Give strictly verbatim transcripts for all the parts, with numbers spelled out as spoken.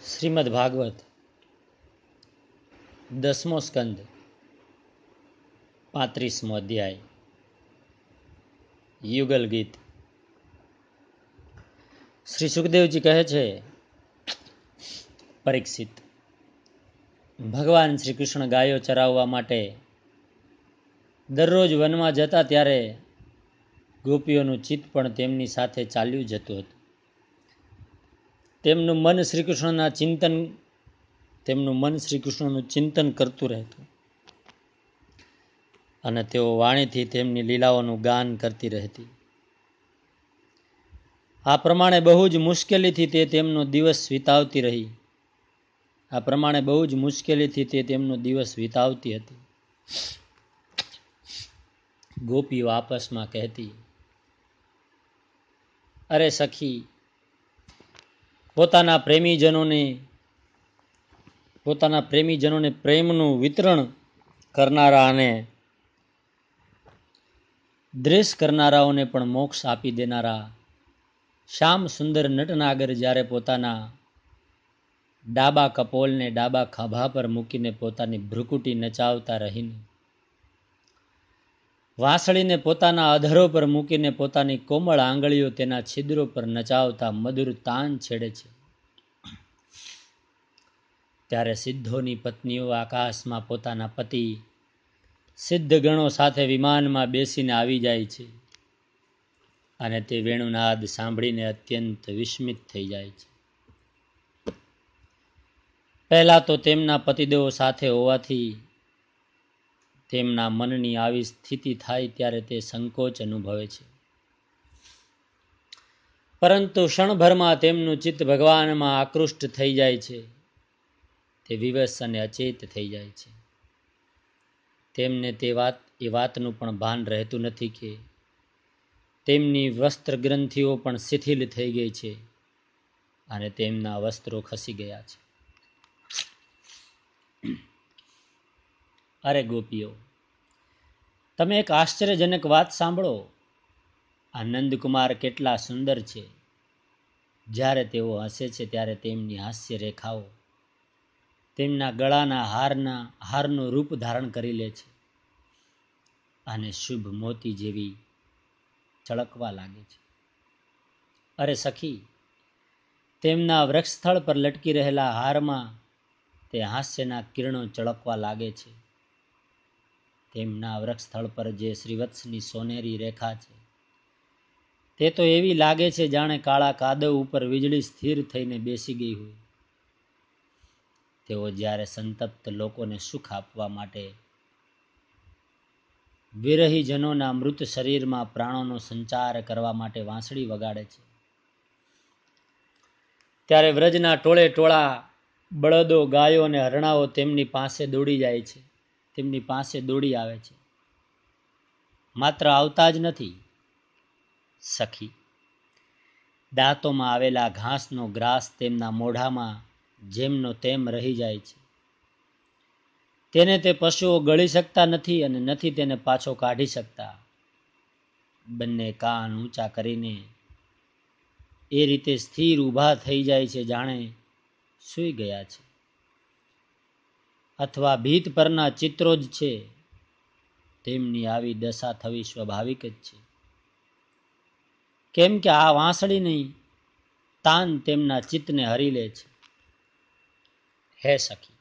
શ્રીમદ ભાગવત દસમો સ્કંદ પાંત્રીસમો અધ્યાય યુગલ ગીત. શ્રી સુખદેવજી કહે છે, પરીક્ષિત, ભગવાન શ્રી કૃષ્ણ ગાયો ચરાવવા માટે દરરોજ વનમાં જતા ત્યારે ગોપીઓનું ચિત્ત પણ તેમની સાથે ચાલ્યું જતું હતું. તેમનું મન શ્રી કૃષ્ણના ચિંતન તેમનું મન શ્રી કૃષ્ણનું ચિંતન કરતું રહેતું અને તેઓ વાણીથી તેમની લીલાઓનું ગાન કરતી રહેતી. આ પ્રમાણે બહુ જ મુશ્કેલીથી તે તેમનો દિવસ વિતાવતી રહી આ પ્રમાણે બહુ જ મુશ્કેલીથી તે તેમનો દિવસ વિતાવતી હતી. ગોપીઓ આપસમાં કહેતી, અરે સખી, પોતાના પ્રેમીજનોને પોતાના પ્રેમીજનોને પ્રેમનું વિતરણ કરનારા અને દ્વેષ કરનારાઓને પણ મોક્ષ આપી દેનારા શ્યામ સુંદર નટનાગર જ્યારે પોતાના ડાબા કપોલને ડાબા ખભા પર મૂકીને પોતાની ભ્રુકુટી નચાવતા રહીને, વાંસળીને પોતાના અધરો પર મૂકીને પોતાની કોમળ આંગળીઓ તેના છિદ્રો પર નચાવતા મધુર તાન છેડે છે, ત્યારે સિદ્ધોની પત્નીઓ આકાશમાં પોતાના પતિ સિદ્ધ ગણો સાથે વિમાનમાં બેસીને આવી જાય છે અને તે વેણુનાદ સાંભળીને અત્યંત વિસ્મિત થઈ જાય છે. પહેલા તો તેમના પતિદેવો સાથે હોવાથી તેમના મનની આવી સ્થિતિ થાય ત્યારે તે સંકોચ અનુભવે છે, પરંતુ ક્ષણભરમાં તેમનું ચિત્ત ભગવાનમાં આકૃષ્ટ થઈ જાય છે. તે વિવશ અને અચેત થઈ જાય છે. તેમને તે વાત એ વાતનું પણ ભાન રહેતું નથી કે તેમની વસ્ત્ર ગ્રંથિઓ પણ શિથિલ થઈ ગઈ છે અને તેમના વસ્ત્રો ખસી ગયા છે. અરે ગોપીઓ, તમે એક આશ્ચર્યજનક વાત સાંભળો. આ નંદકુમાર કેટલા સુંદર છે. જ્યારે તેઓ હસે છે ત્યારે તેમની હાસ્ય રેખાઓ તેમના ગળાના હારના હારનું રૂપ ધારણ કરી લે છે અને શુભ મોતી જેવી ચળકવા લાગે છે. અરે સખી, તેમના વૃક્ષસ્થળ પર લટકી રહેલા હારમાં તે હાસ્યના કિરણો ચળકવા લાગે છે. તેમના વૃક્ષસ્થળ પર જે શ્રીવત્સની સોનેરી રેખા છે તે તો એવી લાગે છે જાણે કાળા કાદવ ઉપર વીજળી સ્થિર થઈને બેસી ગઈ હોય. તેઓ જ્યારે સંતપ્ત લોકોને સુખ આપવા માટે વિરહીજનોના મૃત શરીરમાં પ્રાણોનો સંચાર કરવા માટે વાંસળી વગાડે છે, ત્યારે વ્રજના ટોળે ટોળા બળદો, ગાયો અને હરણાઓ તેમની પાસે દોડી જાય છે તેમની પાસે દોડી આવે છે. માત્ર આવતા જ નથી સખી, દાંતોમાં આવેલા ઘાસનો ગ્રાસ તેમના મોઢામાં જેમનો તેમ રહી જાય છે. તેને તે પશુઓ ગળી શકતા નથી અને નથી તેને પાછો કાઢી શકતા. બંને કાન ઊંચા કરીને એ રીતે સ્થિર ઊભા થઈ જાય છે જાણે સૂઈ ગયા છે, અથવા ભીત પરના ચિત્રો જ છે. તેમની આવી દશા થવી સ્વાભાવિક જ છે, કેમ કે આ વાંસળીની તાન તેમના ચિત્તને હરી લે છે. હે સખી,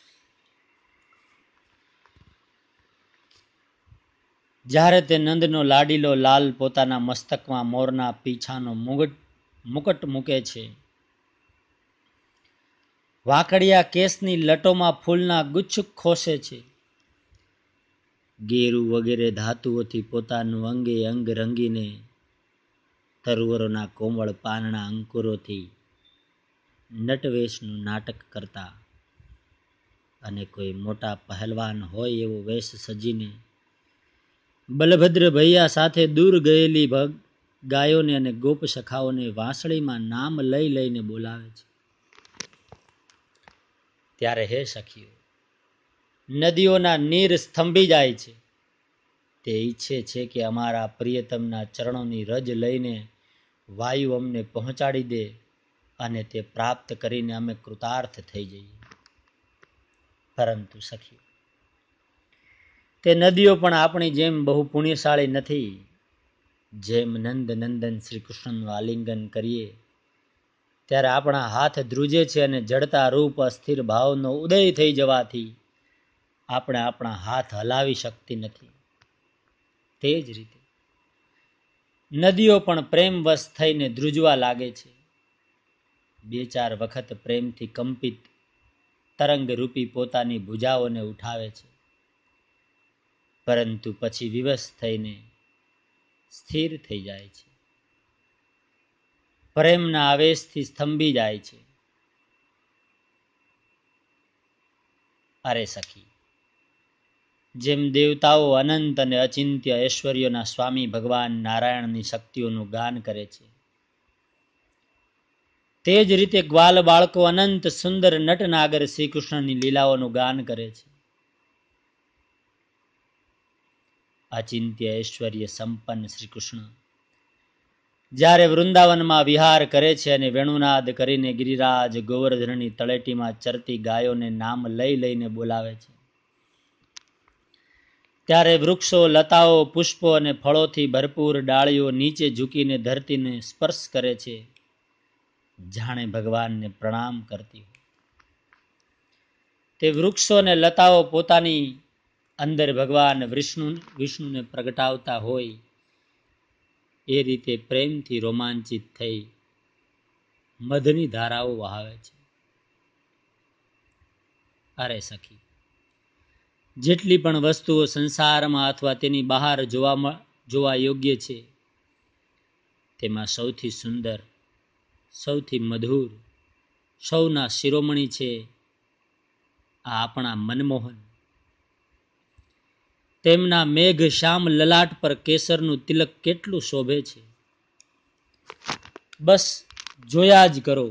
જ્યારે તે નંદનો લાડીલો લાલ પોતાના મસ્તકમાં મોરના પીછાનો મુગટ મુકટ મૂકે છે, વાંકડિયા કેસની લટોમાં ફૂલના ગુચ્છ ખોસે છે, ગેરું વગેરે ધાતુઓથી પોતાનું અંગે અંગ રંગીને તરુવરોના કોમળ પાનના અંકુરોથી નટવેશનું નાટક કરતા અને કોઈ મોટા પહેલવાન હોય એવો વેશ સજીને બલભદ્ર ભૈયા સાથે દૂર ગયેલી ભગ ગાયોને અને ગોપ સખાઓને વાંસળીમાં નામ લઈ લઈને બોલાવે છે. ત્યારે હે સખીઓ, નદીઓના નીર સ્તંભી જાય છે. તે ઈચ્છે છે કે અમારા પ્રિયતમના ચરણોની રજ લઈને વાયુ અમને પહોંચાડી દે અને તે પ્રાપ્ત કરીને અમે કૃતાર્થ થઈ જઈએ. પરંતુ સખી, તે નદીઓ પણ આપણી જેમ બહુ પુણ્યશાળી નથી. જેમ નંદ નંદન શ્રી કૃષ્ણનું આલિંગન કરીએ ત્યારે આપણા હાથ ધ્રુજે છે અને જડતા રૂપ અસ્થિર ભાવનો ઉદય થઈ જવાથી આપણે આપણા હાથ હલાવી શકતી નથી. તે જ રીતે નદીઓ પણ પ્રેમવશ થઈને ધ્રુજવા લાગે છે. બે ચાર વખત પ્રેમથી કંપિત તરંગ રૂપી પોતાની ભુજાઓને ઉઠાવે છે, પરંતુ પછી વિવશ થઈને સ્થિર થઈ જાય છે. પ્રેમના આવેશથી સ્તંભી જાય છે. અરે સખી, જેમ દેવતાઓ અનંત અને અચિંત્ય ઐશ્વર્યોના સ્વામી ભગવાન નારાયણની શક્તિઓનું ગાન કરે છે, તે જ રીતે ગ્વાલ બાળકો અનંત સુંદર નટનાગર શ્રી કૃષ્ણની લીલાઓનું ગાન કરે છે. અચિંત્ય ઐશ્વર્ય સંપન્ન શ્રી કૃષ્ણ જ્યારે વૃંદાવનમાં વિહાર કરે છે અને વેણુનાદ કરીને ગિરિરાજ ગોવર્ધનની તળેટીમાં ચરતી ગાયોને નામ લઈ લઈને બોલાવે છે, ત્યારે વૃક્ષો, લતાઓ, પુષ્પો અને ફળોથી ભરપૂર ડાળીઓ નીચે ઝૂકીને ધરતીને સ્પર્શ કરે છે, જાણે ભગવાનને પ્રણામ કરતી હોય. તે વૃક્ષો અને લતાઓ પોતાની અંદર ભગવાન વિષ્ણુ વિષ્ણુને પ્રગટાવતા હોય એ રીતે પ્રેમથી રોમાંચિત થઈ મધની ધારાઓ વહાવે છે. અરે સખી, જેટલી પણ વસ્તુઓ સંસારમાં અથવા તેની બહાર જોવા જોવા યોગ્ય છે, તેમાં સૌથી સુંદર, સૌથી મધુર, સૌના શિરોમણી છે આ આપણા મનમોહન. તેમના મેઘ શ્યામ લલાટ પર કેસરનું તિલક કેટલું શોભે છે, બસ જોયા જ કરો.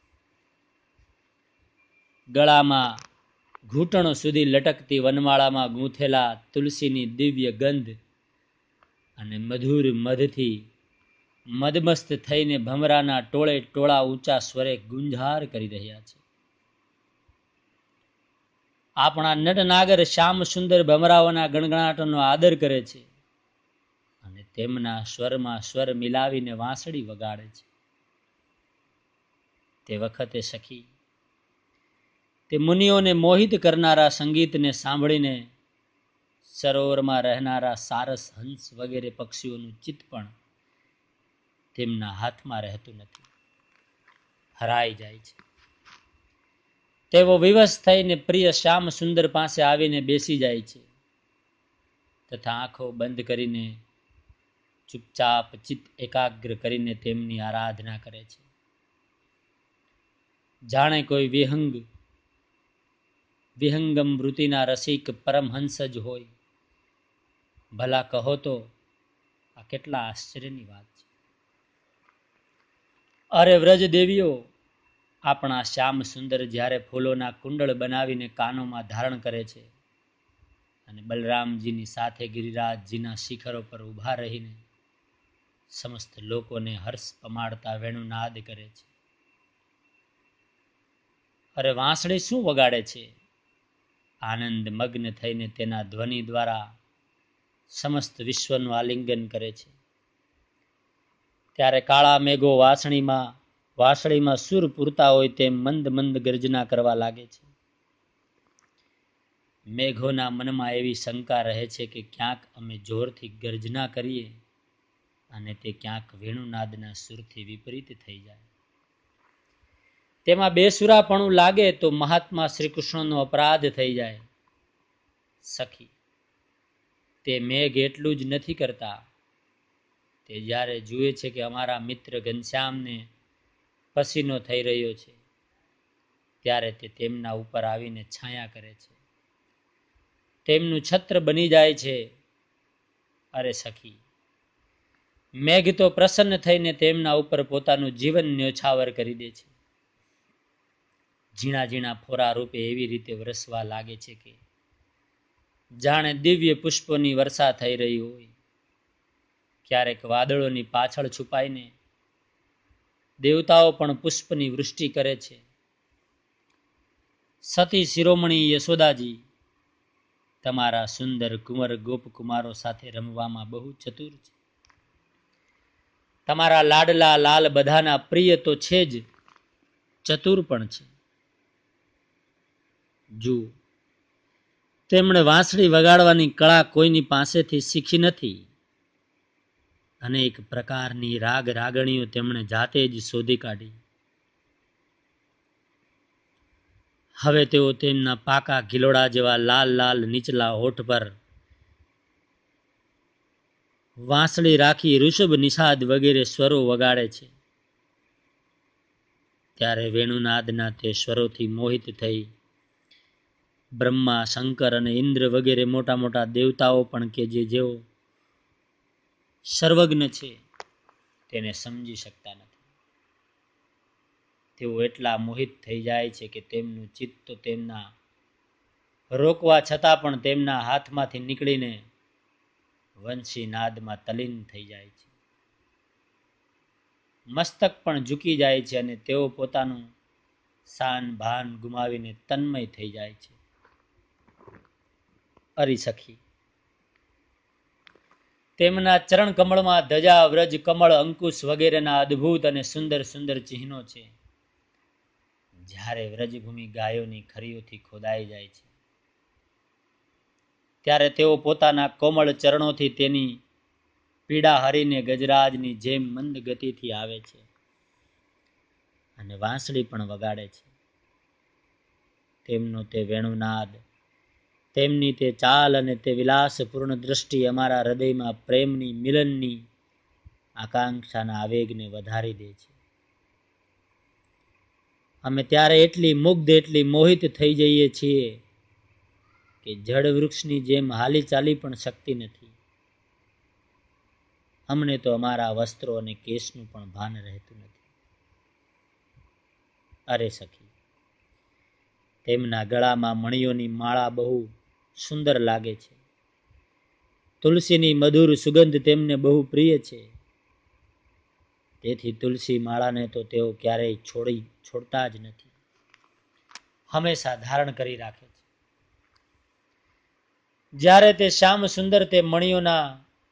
ગળામાં ઘૂંટણો સુધી લટકતી વનમાળામાં ગૂંથેલા તુલસીની દિવ્ય ગંધ અને મધુર મધથી મદમસ્ત થઈને ભમરાના ટોળે ટોળા ઊંચા સ્વરે ગુંજાર કરી રહ્યા છે. આપણા નટનાગર શ્યામ સુંદર ભમરાઓના ગણગણાટનો આદર કરે છે અને તેમના સ્વરમાં સ્વર મિલાવીને વાંસળી વગાડે છે. તે વખતે સખી, તે મુનિઓને મોહિત કરનારા સંગીતને સાંભળીને સરોવરમાં રહેનારા સારસ, હંસ વગેરે પક્ષીઓનું ચિત્ત પણ તેમના હાથમાં રહેતું નથી, હરાઈ જાય છે. તેઓ વિવશ થઈને પ્રિય શ્યામ સુંદર પાસે આવીને બેસી જાય છે તથા આંખો બંધ કરીને ચૂપચાપ ચિત્ત એકાગ્ર કરીને તેમની આરાધના કરે છે, જાણે કોઈ વિહંગ વિહંગમ વૃત્તિના રસિક પરમહંસ જ હોય. ભલા કહો તો આ કેટલા આશ્ચર્યની વાત છે. અરે વ્રજ દેવીઓ, આપણા શ્યામ સુંદર જ્યારે ફૂલોના કુંડળ બનાવીને કાનોમાં ધારણ કરે છે અને બલરામજીની સાથે ગિરિરાજજીના શિખરો પર ઊભા રહીને સમસ્ત લોકોને હર્ષ પમાડતા વેણુનાદ કરે છે. અરે વાંસળી શું વગાડે છે? આનંદ મગ્ન થઈને તેના ધ્વનિ દ્વારા સમસ્ત વિશ્વનું આલિંગન કરે છે. ત્યારે કાળા મેઘો વાસણીમાં વાસળીમાં સુર પૂરતા હોય તેમ મંદ મંદ ગર્જના કરવા લાગે છે. મેઘોના મનમાં એવી શંકા રહે છે કે ક્યાંક અમે જોરથી ગર્જના કરીએ અને તે ક્યાંક વેણુનાદના સુરથી વિપરીત થઈ જાય. તેમાં બેસુરાપણું લાગે તો મહાત્મા શ્રી કૃષ્ણનો અપરાધ થઈ જાય. સખી, તે મેઘ એટલું જ નથી કરતા. તે જ્યારે જુએ છે કે અમારા મિત્ર ઘનશ્યામને પસીનો થઈ રહ્યો છે, ત્યારે તે તેમના ઉપર આવીને છાયા કરે છે, તેમનું છત્ર બની જાય છે. અરે સખી, મેઘ તો પ્રસન્ન થઈને તેમના ઉપર પોતાનું જીવન ન્યોછાવર કરી દે છે. ઝીણા ઝીણા ફોરા રૂપે એવી રીતે વરસવા લાગે છે કે જાણે દિવ્ય પુષ્પોની વર્ષા થઈ રહી હોય. ક્યારેક વાદળોની પાછળ છુપાઈને દેવતાઓ પણ પુષ્પની વૃષ્ટિ કરે છે. સતી શિરોમણી યશોદાજી તમારા સુંદર કુંવર ગોપકુમારો સાથે રમવામાં બહુ ચતુર છે. તમારા લાડલા લાલ બધાના પ્રિય તો છે જ, ચતુર પણ છે. જુઓ, તેમણે વાંસળી વગાડવાની કળા કોઈની પાસેથી શીખી નથી. અનેક પ્રકારની રાગ રાગણીઓ તેમણે જાતે જ શોધી કાઢી. હવે તેઓ તેમના પાકા ગિલોડા જેવા લાલ લાલ નીચલા હોઠ પર વાંસળી રાખી ઋષભ નિષાદ વગેરે સ્વરો વગાડે છે. ત્યારે વેણુનાદના તે સ્વરોથી મોહિત થઈ બ્રહ્મા, શંકર અને ઇન્દ્ર વગેરે મોટા મોટા દેવતાઓ પણ કે જે જેઓ સર્વજ્ઞ છે તેને સમજી શકતા નથી. તેઓ એટલા મોહિત થઈ જાય છે કે તેમનું ચિત્ત તો તેમના રોકવા છતાં પણ તેમના હાથમાંથી નીકળીને વંશી નાદમાં તલીન થઈ જાય છે. મસ્તક પણ ઝૂકી જાય છે અને તેઓ પોતાનું શાન ભાન ગુમાવીને તન્મય થઈ જાય છે. અરી સખી, તેમના ચરણ કમળમાં ધજા, વ્રજ, કમળ, અંકુશ વગેરેના અદ્ભુત અને સુંદર સુંદર ચિહ્નો છે. જ્યારે વ્રજભૂમિ ગાયોની ખરીઓથી ખોદાઈ જાય છે ત્યારે તેઓ પોતાના કોમળ ચરણોથી તેની પીડા હરીને ગજરાજની જેમ મંદ ગતિથી આવે છે અને વાંસળી પણ વગાડે છે. તેમનો તે વેણુનાદ, તેમની તે ચાલ અને તે વિલાસપૂર્ણ દ્રષ્ટિ અમારા હૃદયમાં પ્રેમની, મિલનની આકાંક્ષાના આવેગને વધારી દે છે. અમે ત્યારે એટલી મુગ્ધ, એટલી મોહિત થઈ જઈએ છીએ કે જડ વૃક્ષની જેમ હાલી ચાલી પણ શકતી નથી. અમને તો અમારા વસ્ત્રો અને કેશનું પણ ભાન રહેતું નથી. અરે સખી, તેમના ગળામાં મણીઓની માળા બહુ સુંદર લાગે છે. તુલસીની મધુર સુગંધ તેમને બહુ પ્રિય છે. તેથી તુલસી માળાને તો તેઓ ક્યારેય છોડી છોડતા જ નથી, હંમેશા ધારણ કરી રાખે છે. જ્યારે તે શ્યામ સુંદર તે મણીઓના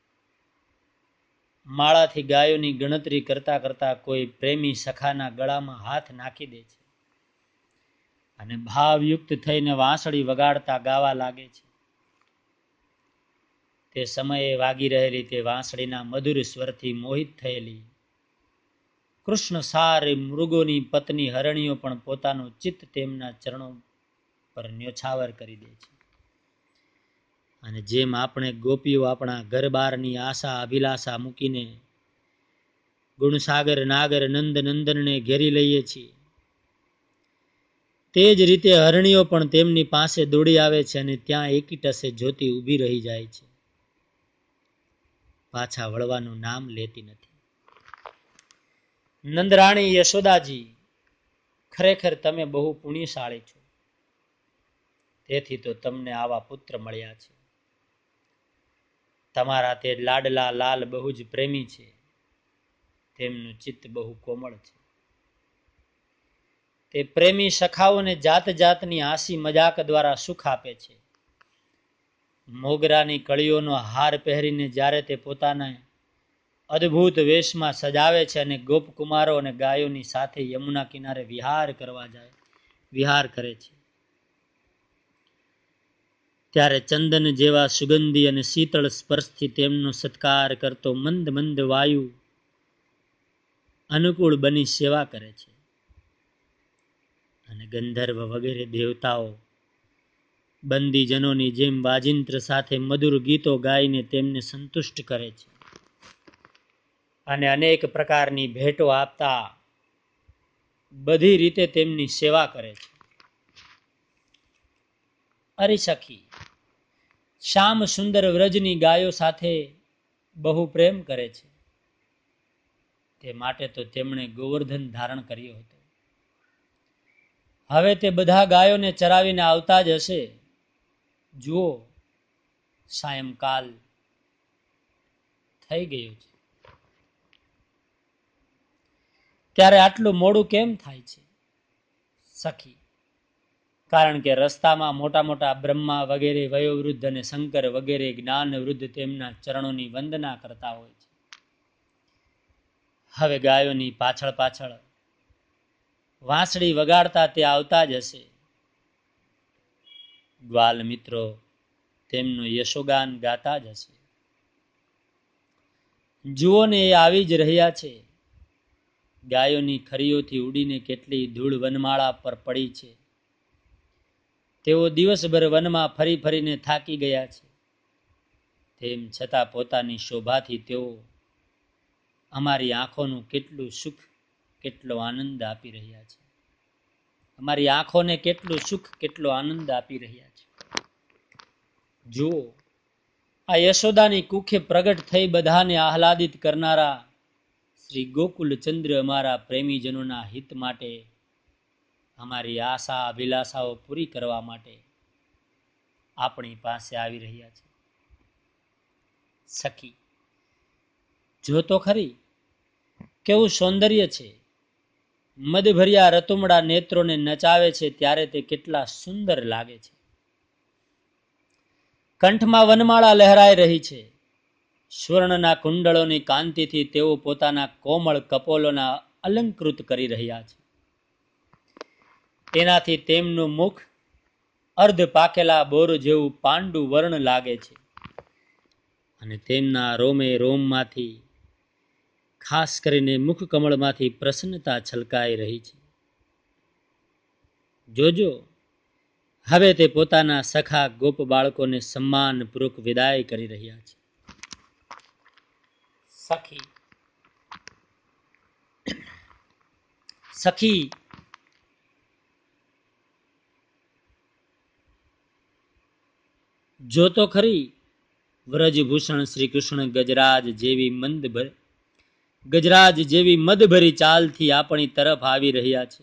માળાથી ગાયોની ગણતરી કરતા કરતા કોઈ પ્રેમી સખાના ગળામાં હાથ નાખી દે છે અને ભાવયુક્ત થઈને વાંસળી વગાડતા ગાવા લાગે છે. તે સમયે વાગી રહેલી તે વાંસળીના મધુર સ્વરથી મોહિત થયેલી કૃષ્ણ સારી મૃગોની પત્ની હરણીઓ પણ પોતાનું ચિત્ત તેમના ચરણો પર ન્યોછાવર કરી દે છે. અને જેમ આપણે ગોપીઓ આપણા ઘર બારની આશા અભિલાષા મૂકીને ગુણસાગર નાગર નંદ નંદનને ઘેરી લઈએ છીએ, તે જ રીતે હરણીઓ પણ તેમની પાસે દોડી આવે છે અને ત્યાં એકી ટસે જોતી ઊભી રહી જાય છે, પાછા વળવાનું નામ લેતી નથી. નંદરાણી યશોદાજી, ખરેખર તમે બહુ પુણ્યશાળી છો. તેથી તો તમને આવા પુત્ર મળ્યા છે. તમારા તે લાડલા લાલ બહુ જ પ્રેમી છે. તેમનું ચિત્ત બહુ કોમળ છે. તે પ્રેમી સખાઓને જાત જાતની હાસી મજાક દ્વારા સુખ આપે છે. મોગરાની કળીઓનો હાર પહેરીને જ્યારે તે પોતાના અદ્ભુત વેશમાં સજાવે છે અને ગોપકુમારો અને ગાયોની સાથે યમુના કિનારે વિહાર કરવા જાય વિહાર કરે છે, ત્યારે ચંદન જેવા સુગંધી અને શીતળ સ્પર્શથી તેમનો સત્કાર કરતો મંદ મંદ વાયુ અનુકૂળ બની સેવા કરે છે અને ગંધર્વ વગેરે દેવતાઓ બંદીજનોની જેમ વાજિંત્ર સાથે મધુર ગીતો ગાઈને તેમને સંતુષ્ટ કરે છે અને અનેક પ્રકારની ભેટો આપતા બધી રીતે તેમની સેવા કરે છે. અરે સખી, શ્યામ સુંદર વ્રજની ગાયો સાથે બહુ પ્રેમ કરે છે. તે માટે તો તેમણે ગોવર્ધન ધારણ કર્યો હતો. હવે તે બધા ગાયોને ચરાવીને આવતા જ હશે. જુઓ, સાયંકાલ થઈ ગયો છે. ત્યારે આટલું મોડું કેમ થાય છે? સખી, કારણ કે રસ્તામાં મોટા મોટા બ્રહ્મા વગેરે, વયોવૃદ્ધ અને શંકર વગેરે જ્ઞાન વૃદ્ધ તેમના ચરણોની વંદના કરતા હોય છે. હવે ગાયોની પાછળ પાછળ વાંસળી વગાડતા તે આવતા જ હશે. ગ્વાલ મિત્રો તેમનું યશોગાન ગાતા જ હશે. જુઓ ને, એ આવી જ રહ્યા છે. ગાયોની ખરીઓથી ઉડીને કેટલી ધૂળ વનમાળા પર પડી છે. તેઓ દિવસભર વનમાં ફરી ફરીને થાકી ગયા છે. તેમ છતાં પોતાની શોભાથી તેઓ અમારી આંખોનું કેટલું સુખ, કેટલો આનંદ આપી રહ્યા છે. અમારી આંખોને કેટલું સુખ, કેટલો આનંદ આપી રહ્યા છે. જુઓ, આ યશોદાની કુખે પ્રગટ થઈ બધાને આહલાદિત કરનારા શ્રી ગોકુલચંદ્ર અમારા પ્રેમીજનોના હિત માટે, અમારી આશા અભિલાષાઓ પૂરી કરવા માટે આપણી પાસે આવી રહ્યા છે. સખી, જો તો ખરી કેવું સૌંદર્ય છે. મદભર્યા રતુમડા નેત્રોને નચાવે છે ત્યારે તે કેટલા સુંદર લાગે છે. કંઠમાં વનમાળા લહેરાઈ રહી છે. સ્વર્ણના કુંડળોની કાંતિથી તેઓ પોતાના કોમળ કપોલોના અલંકૃત કરી રહ્યા છે. તેનાથી તેમનું મુખ અર્ધ પાકેલા બોર જેવું પાંડુ વર્ણ લાગે છે અને તેમના રોમે રોમમાંથી, ખાસ કરીને મુખ કમળમાંથી પ્રસન્નતા છલકાઈ રહી છે. જોજો, હવે તે પોતાના સખા ગોપ બાળકોને સન્માનપૂર્વક વિદાય કરી રહ્યા છે. સખી, સખી જો તો ખરી વ્રજભૂષણ શ્રી કૃષ્ણ ગજરાજ જેવી મંદ ગજરાજ જેવી મદભરી ચાલથી આપણી તરફ આવી રહ્યા છે.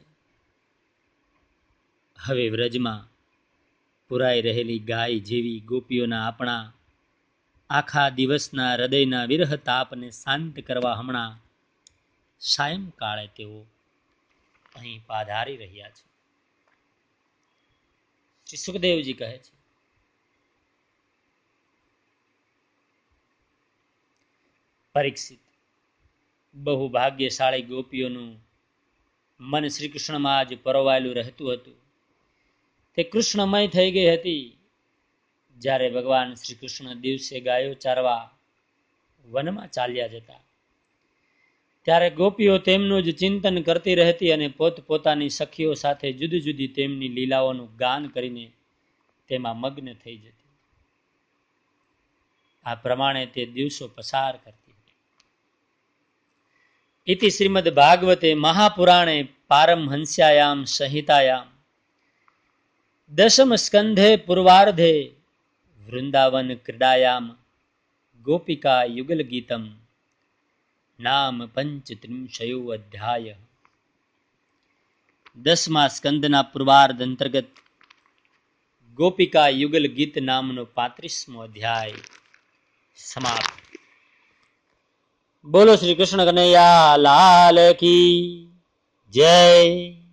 હવે વ્રજમાં પુરાઈ રહેલી ગાય જેવી ગોપીઓના આપણા આખા દિવસના હૃદયના વિરહ તાપને શાંત કરવા હમણાં સાયંકાળે તેઓ અહીં પાધારી રહ્યા છે. શ્રી સુખદેવજી કહે છે, પરીક્ષિત, બહુ ભાગ્યશાળી ગોપીઓનું મન શ્રી કૃષ્ણમાં જ પરોવાયેલું રહેતું હતું. તે કૃષ્ણમય થઈ ગઈ હતી. જ્યારે ભગવાન શ્રી કૃષ્ણ દિવસે ગાયો ચારવા વનમાં ચાલ્યા જતા, ત્યારે ગોપીઓ તેમનું જ ચિંતન કરતી રહેતી અને પોતપોતાની સખીઓ સાથે જુદી જુદી તેમની લીલાઓનું ગાન કરીને તેમાં મગ્ન થઈ જતી. આ પ્રમાણે તે દિવસો પસાર કરતી. ઇતિ શ્રીમદ ભાગવતે મહાપુરાણે પારમહંસ્યાયામ સંહિતાયામ દશમ સ્કંધે પૂર્વાર્ધે વૃંદાવન ક્રીડાયામ ગોપિકા યુગલ ગીતમ નામ પંચત્રિંશયો અધ્યાય. દસમા સ્કંદના પૂર્વાર્ધ અંતર્ગત ગોપિકા યુગલ ગીત નામનો પાંત્રીસમો અધ્યાય સમાપ્ત. બોલો શ્રી કૃષ્ણ કનૈયા લાલ કી જય.